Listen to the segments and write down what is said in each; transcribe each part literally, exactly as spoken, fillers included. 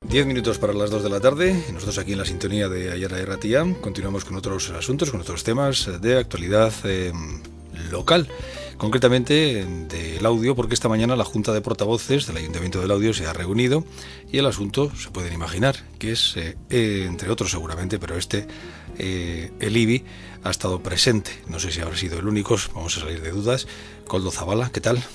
Diez minutos para las dos de la tarde, nosotros aquí en la sintonía de Ayara y Ratia continuamos con otros asuntos, con otros temas de actualidad eh, local, concretamente del audio, porque esta mañana la Junta de Portavoces del Ayuntamiento del Audio se ha reunido y el asunto, se pueden imaginar, que es, eh, eh, entre otros seguramente, pero este, eh, el I B I ha estado presente, no sé si habrá sido el único, vamos a salir de dudas. Koldo Zabala, ¿qué tal?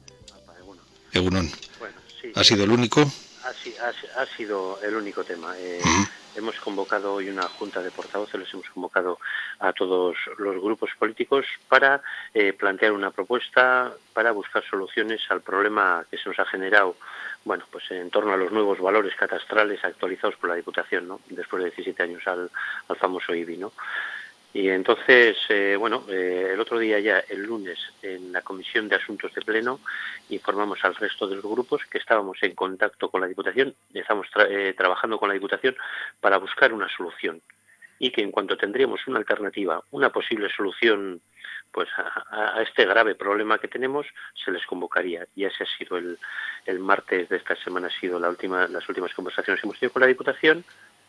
Egunon. Bueno, sí, ¿Ha sido el eh, único? ha, ha, ha sido el único tema. Eh, Uh-huh. Hemos convocado hoy una junta de portavoces, les hemos convocado a todos los grupos políticos para eh, plantear una propuesta para buscar soluciones al problema que se nos ha generado, bueno, pues en torno a los nuevos valores catastrales actualizados por la Diputación, ¿no? Después de diecisiete años al, al famoso I B I, ¿no? Y entonces, eh, bueno, eh, el otro día ya, el lunes, en la Comisión de Asuntos de Pleno, informamos al resto de los grupos que estábamos en contacto con la Diputación, estamos tra- eh, trabajando con la Diputación para buscar una solución y que en cuanto tendríamos una alternativa, una posible solución pues a, a este grave problema que tenemos, se les convocaría. Y ese ha sido el, el martes de esta semana, ha sido la última, las últimas conversaciones que hemos tenido con la Diputación.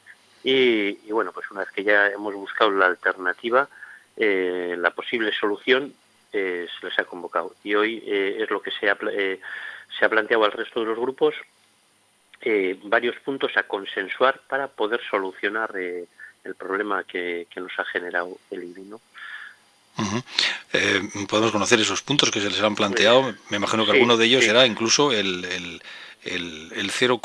Y, y bueno, pues una vez que ya hemos buscado la alternativa, eh, la posible solución, eh, se les ha convocado. Y hoy eh, es lo que se ha, eh, se ha planteado al resto de los grupos, eh, varios puntos a consensuar para poder solucionar eh, el problema que, que nos ha generado el I B I, ¿no? Uh-huh. Eh, podemos conocer esos puntos que se les han Eh, planteado. Me imagino que sí, alguno de ellos sí. será incluso el, el, el, el cero,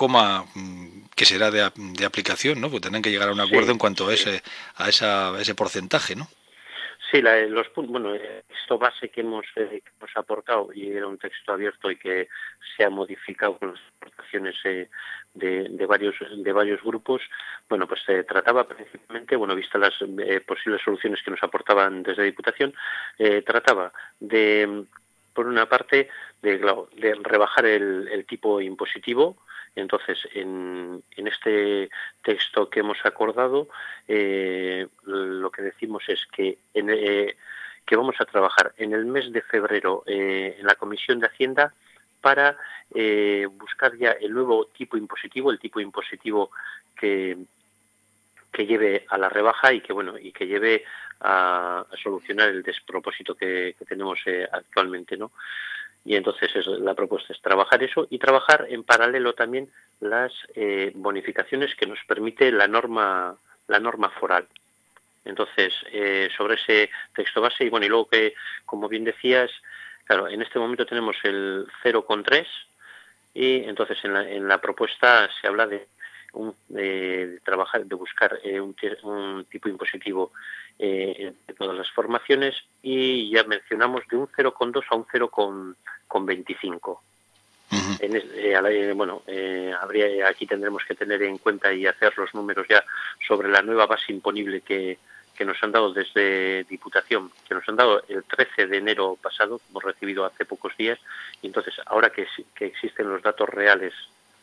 que será de, de aplicación, ¿no? Pues tendrán que llegar a un acuerdo Sí, en cuanto a sí. ese a esa, a ese porcentaje, ¿no? Sí, la, los puntos, bueno, el texto base que hemos, eh, que hemos aportado, y era un texto abierto y que se ha modificado con las aportaciones eh, de, de varios de varios grupos, bueno, pues se eh, trataba principalmente, bueno, vistas las eh, posibles soluciones que nos aportaban desde Diputación, eh, trataba de, por una parte, de, claro, de rebajar el, el tipo impositivo. Entonces, en, en este texto que hemos acordado, eh, lo que decimos es que, en, eh, que vamos a trabajar en el mes de febrero eh, en la Comisión de Hacienda para eh, buscar ya el nuevo tipo impositivo, el tipo impositivo que, que lleve a la rebaja y que bueno y que lleve a, a solucionar el despropósito que, que tenemos eh, actualmente, ¿no? Y entonces es, la propuesta es trabajar eso y trabajar en paralelo también las eh, bonificaciones que nos permite la norma la norma foral. Entonces, eh, sobre ese texto base, y bueno, y luego que, como bien decías, claro, en este momento tenemos el cero coma tres y entonces en la, en la propuesta se habla de, un, de, de trabajar, de buscar eh, un, un tipo impositivo eh, de todas las formaciones y ya mencionamos de un cero coma dos a un cero coma veinticinco. Uh-huh. En, eh, bueno, eh, habría, aquí tendremos que tener en cuenta y hacer los números ya sobre la nueva base imponible que, que nos han dado desde Diputación, que nos han dado el trece de enero pasado, hemos recibido hace pocos días, y entonces ahora que, que existen los datos reales,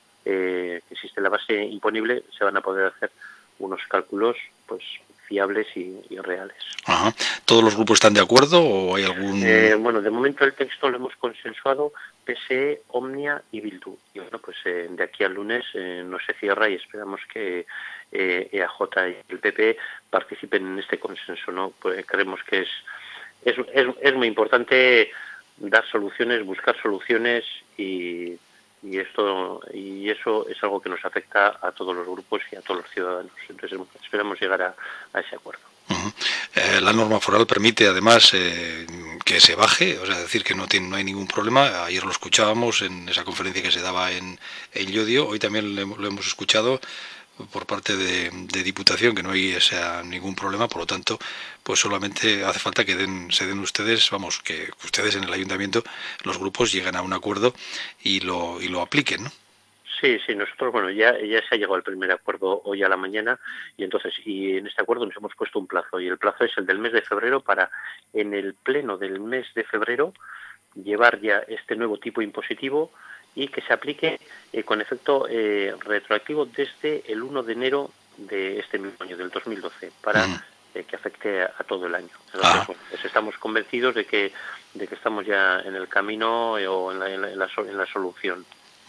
eh, que existe la base imponible, se van a poder hacer unos cálculos pues fiables y, y reales. Ajá. ¿Todos los grupos están de acuerdo o hay algún...? Eh, bueno, de momento el texto lo hemos consensuado P S E, Omnia y Bildu. Y bueno, pues eh, de aquí al lunes eh, no se cierra y esperamos que eh, E A J y el P P participen en este consenso, ¿no? Pues creemos que es, es, es, es muy importante dar soluciones, buscar soluciones y, y esto y eso es algo que nos afecta a todos los grupos y a todos los ciudadanos. Entonces esperamos llegar a, a ese acuerdo. Uh-huh. Eh, la norma foral permite además eh, que se baje, o sea, decir que no tiene, no hay ningún problema. Ayer lo escuchábamos en esa conferencia que se daba en, en Llodio, hoy también lo, lo hemos escuchado por parte de, de Diputación, que no hay ese, ningún problema, por lo tanto, pues solamente hace falta que den, se den ustedes, vamos, que ustedes en el ayuntamiento, los grupos lleguen a un acuerdo y lo, y lo apliquen, ¿no? Sí, sí, nosotros, bueno, ya, ya se ha llegado al primer acuerdo hoy a la mañana y entonces, y en este acuerdo nos hemos puesto un plazo y el plazo es el del mes de febrero para, en el pleno del mes de febrero, llevar ya este nuevo tipo impositivo y que se aplique eh, con efecto eh, retroactivo desde el uno de enero de este mismo año, del dos mil doce, para Uh-huh. eh, que afecte a, a todo el año. Entonces, Ajá. bueno, pues estamos convencidos de que de que estamos ya en el camino eh, o en la, en la, en la, en la solución.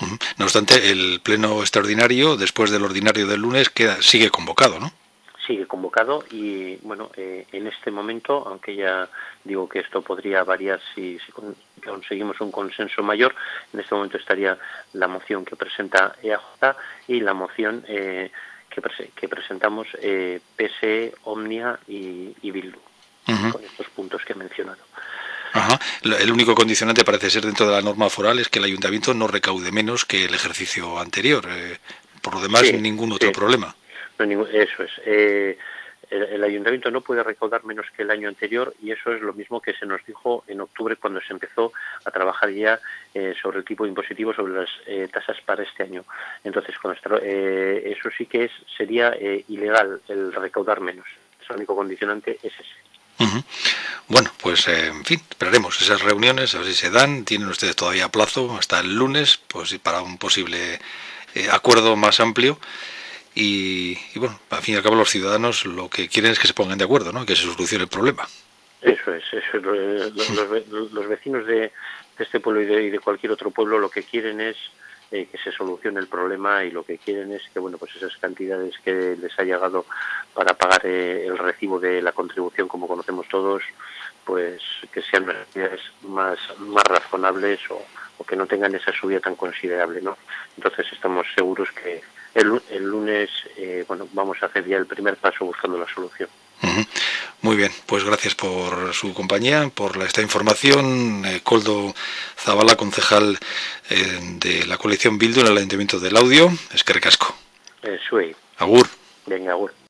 Uh-huh. No obstante, el pleno extraordinario, después del ordinario del lunes, queda sigue convocado, ¿no? Sigue convocado y, bueno, eh, en este momento, aunque ya digo que esto podría variar si, si conseguimos un consenso mayor, en este momento estaría la moción que presenta E A J y la moción eh, que, pre que presentamos eh, P S E, Omnia y, y Bildu, uh-huh. con estos puntos que he mencionado. Ajá. El único condicionante parece ser dentro de la norma foral es que el ayuntamiento no recaude menos que el ejercicio anterior. Eh, por lo demás, sí, ningún otro sí. problema. No, ningún, eso es. Eh, el, el ayuntamiento no puede recaudar menos que el año anterior y eso es lo mismo que se nos dijo en octubre cuando se empezó a trabajar ya eh, sobre el tipo impositivo, sobre las eh, tasas para este año. Entonces, con nuestro, eh, eso sí que es sería eh, ilegal el recaudar menos. El único condicionante es ese. Uh-huh. Bueno, pues eh, en fin, esperaremos esas reuniones, a ver si se dan. Tienen ustedes todavía plazo hasta el lunes, pues para un posible eh, acuerdo más amplio. Y, y bueno, al fin y al cabo los ciudadanos lo que quieren es que se pongan de acuerdo, ¿no? Que se solucione el problema. Eso es, eso es. Los, los, los vecinos de, de este pueblo y de, y de cualquier otro pueblo lo que quieren es eh, que se solucione el problema y lo que quieren es que, bueno, pues esas cantidades que les ha llegado para pagar eh, el recibo de la contribución, como conocemos todos, pues que sean cantidades más, más razonables o, o que no tengan esa subida tan considerable, ¿no? Entonces estamos seguros que el, el lunes, eh, bueno, vamos a hacer ya el primer paso buscando la solución. Uh-huh. Muy bien, pues gracias por su compañía, por la, esta información. Eh, Koldo Zabala, concejal eh, de la coalición Bildu en el Ayuntamiento de Laudio. Eskerrik asko. Eh, Suey. Agur. Venga, agur.